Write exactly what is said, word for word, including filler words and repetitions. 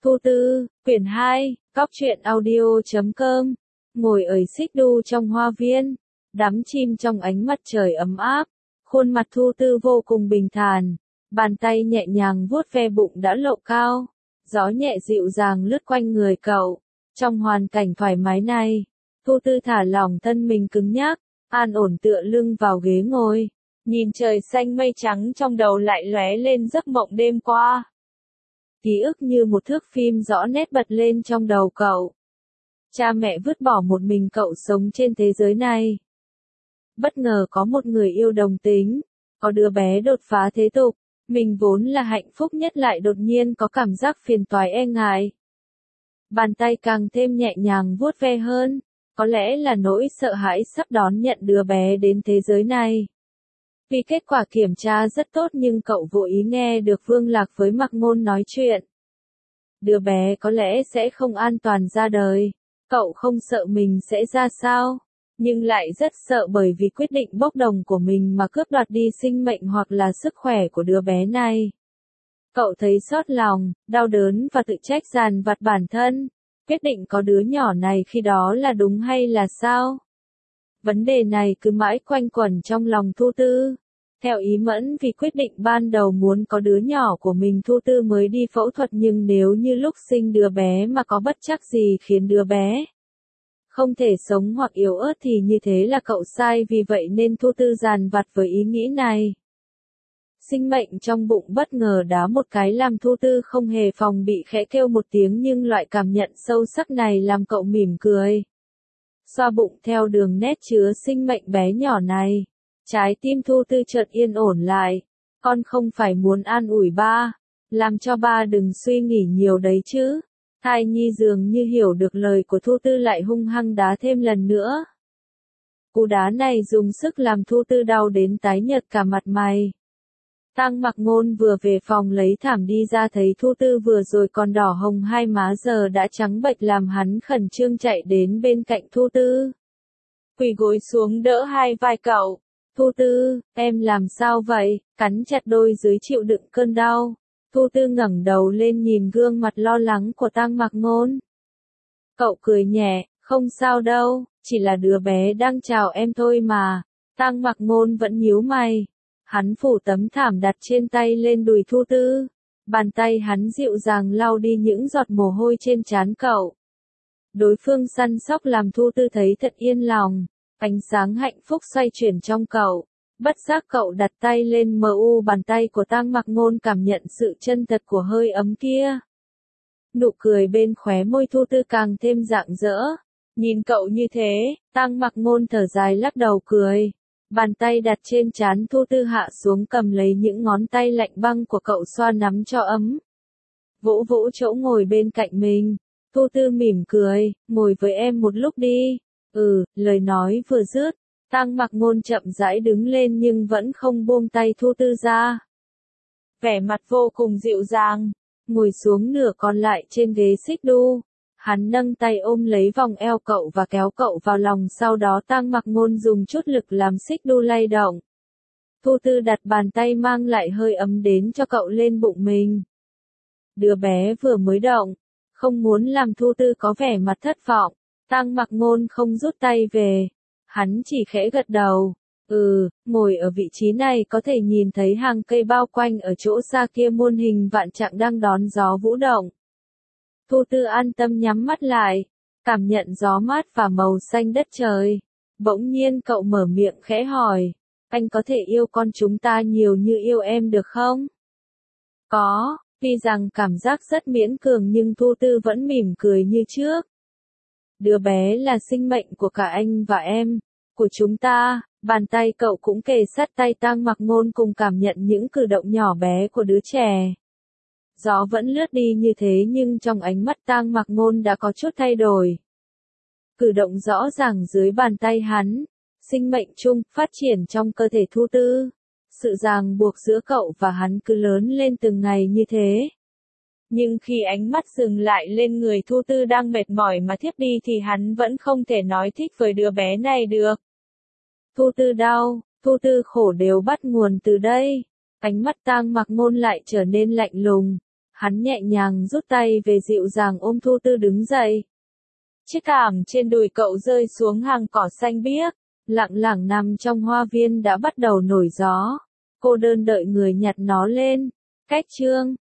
Thu Tư, quyển hai, cóc truyện audio chấm com. Ngồi ở xích đu trong hoa viên, đắm chìm trong ánh mặt trời ấm áp, khuôn mặt Thu Tư vô cùng bình thản, bàn tay nhẹ nhàng vuốt ve bụng đã lộ cao, gió nhẹ dịu dàng lướt quanh người cậu. Trong hoàn cảnh thoải mái này, Thu Tư thả lỏng thân mình cứng nhắc, an ổn tựa lưng vào ghế ngồi, nhìn trời xanh mây trắng trong đầu lại lóe lên giấc mộng đêm qua. Ký ức như một thước phim rõ nét bật lên trong đầu cậu. Cha mẹ vứt bỏ một mình cậu sống trên thế giới này. Bất ngờ có một người yêu đồng tính, có đứa bé đột phá thế tục, mình vốn là hạnh phúc nhất lại đột nhiên có cảm giác phiền toái e ngại. Bàn tay càng thêm nhẹ nhàng vuốt ve hơn, có lẽ là nỗi sợ hãi sắp đón nhận đứa bé đến thế giới này. Vì kết quả kiểm tra rất tốt nhưng cậu vô ý nghe được Vương Lạc với Mạc Ngôn nói chuyện. Đứa bé có lẽ sẽ không an toàn ra đời. Cậu không sợ mình sẽ ra sao, nhưng lại rất sợ bởi vì quyết định bốc đồng của mình mà cướp đoạt đi sinh mệnh hoặc là sức khỏe của đứa bé này. Cậu thấy xót lòng, đau đớn và tự trách dằn vặt bản thân. Quyết định có đứa nhỏ này khi đó là đúng hay là sao? Vấn đề này cứ mãi quanh quẩn trong lòng Thu Tư. Theo ý Mẫn vì quyết định ban đầu muốn có đứa nhỏ của mình Thu Tư mới đi phẫu thuật, nhưng nếu như lúc sinh đứa bé mà có bất trắc gì khiến đứa bé không thể sống hoặc yếu ớt thì như thế là cậu sai, vì vậy nên Thu Tư dằn vặt với ý nghĩ này. Sinh mệnh trong bụng bất ngờ đá một cái làm Thu Tư không hề phòng bị khẽ kêu một tiếng, nhưng loại cảm nhận sâu sắc này làm cậu mỉm cười. Xoa bụng theo đường nét chứa sinh mệnh bé nhỏ này. Trái tim Thu Tư chợt yên ổn lại. Con không phải muốn an ủi ba, làm cho ba đừng suy nghĩ nhiều đấy chứ. Thai nhi dường như hiểu được lời của Thu Tư lại hung hăng đá thêm lần nữa. Cú đá này dùng sức làm Thu Tư đau đến tái nhợt cả mặt mày. Tang Mạc Ngôn vừa về phòng lấy thảm đi ra thấy Thu Tư vừa rồi còn đỏ hồng hai má giờ đã trắng bệch làm hắn khẩn trương chạy đến bên cạnh Thu Tư. Quỳ gối xuống đỡ hai vai cậu. Thu Tư, em làm sao vậy? Cắn chặt đôi dưới chịu đựng cơn đau. Thu Tư ngẩng đầu lên nhìn gương mặt lo lắng của Tang Mạc Ngôn. Cậu cười nhẹ, không sao đâu, chỉ là đứa bé đang chào em thôi mà. Tang Mạc Ngôn vẫn nhíu mày. Hắn phủ tấm thảm đặt trên tay lên đùi Thu Tư. Bàn tay hắn dịu dàng lau đi những giọt mồ hôi trên trán cậu. Đối phương săn sóc làm Thu Tư thấy thật yên lòng. Ánh sáng hạnh phúc xoay chuyển trong cậu. Bất giác cậu đặt tay lên mờ u bàn tay của Tang Mạc Ngôn, cảm nhận sự chân thật của hơi ấm kia. Nụ cười bên khóe môi Thu Tư càng thêm rạng rỡ. Nhìn cậu như thế, Tang Mạc Ngôn thở dài lắc đầu cười. Bàn tay đặt trên trán Thu Tư hạ xuống cầm lấy những ngón tay lạnh băng của cậu xoa nắm cho ấm. Vỗ vỗ chỗ ngồi bên cạnh mình. Thu Tư mỉm cười, ngồi với em một lúc đi. Ừ, lời nói vừa dứt, Tang Mạc Ngôn chậm rãi đứng lên nhưng vẫn không buông tay Thu Tư ra. Vẻ mặt vô cùng dịu dàng, ngồi xuống nửa còn lại trên ghế xích đu. Hắn nâng tay ôm lấy vòng eo cậu và kéo cậu vào lòng, sau đó Tang Mạc Ngôn dùng chút lực làm xích đu lay động. Thu Tư đặt bàn tay mang lại hơi ấm đến cho cậu lên bụng mình. Đứa bé vừa mới động, không muốn làm Thu Tư có vẻ mặt thất vọng. Tang Mạc Ngôn không rút tay về. Hắn chỉ khẽ gật đầu. Ừ, ngồi ở vị trí này có thể nhìn thấy hàng cây bao quanh ở chỗ xa kia, muôn hình vạn trạng đang đón gió vũ động. Thu Tư an tâm nhắm mắt lại, cảm nhận gió mát và màu xanh đất trời. Bỗng nhiên cậu mở miệng khẽ hỏi, anh có thể yêu con chúng ta nhiều như yêu em được không? Có, tuy rằng cảm giác rất miễn cường nhưng Thu Tư vẫn mỉm cười như trước. Đứa bé là sinh mệnh của cả anh và em, của chúng ta. Bàn tay cậu cũng kề sát tay Tang Mạc Ngôn cùng cảm nhận những cử động nhỏ bé của đứa trẻ. Gió vẫn lướt đi như thế nhưng trong ánh mắt Tang Mạc Ngôn đã có chút thay đổi. Cử động rõ ràng dưới bàn tay hắn, sinh mệnh chung phát triển trong cơ thể Thu Tư. Sự ràng buộc giữa cậu và hắn cứ lớn lên từng ngày như thế. Nhưng khi ánh mắt dừng lại lên người Thu Tư đang mệt mỏi mà thiếp đi thì hắn vẫn không thể nói thích với đứa bé này được. Thu Tư đau, Thu Tư khổ đều bắt nguồn từ đây. Ánh mắt Tang Mạc Ngôn lại trở nên lạnh lùng. Hắn nhẹ nhàng rút tay về dịu dàng ôm Thu Tư đứng dậy. Chiếc thảm trên đùi cậu rơi xuống hàng cỏ xanh biếc, lặng lặng nằm trong hoa viên đã bắt đầu nổi gió. Cô đơn đợi người nhặt nó lên. Cách chương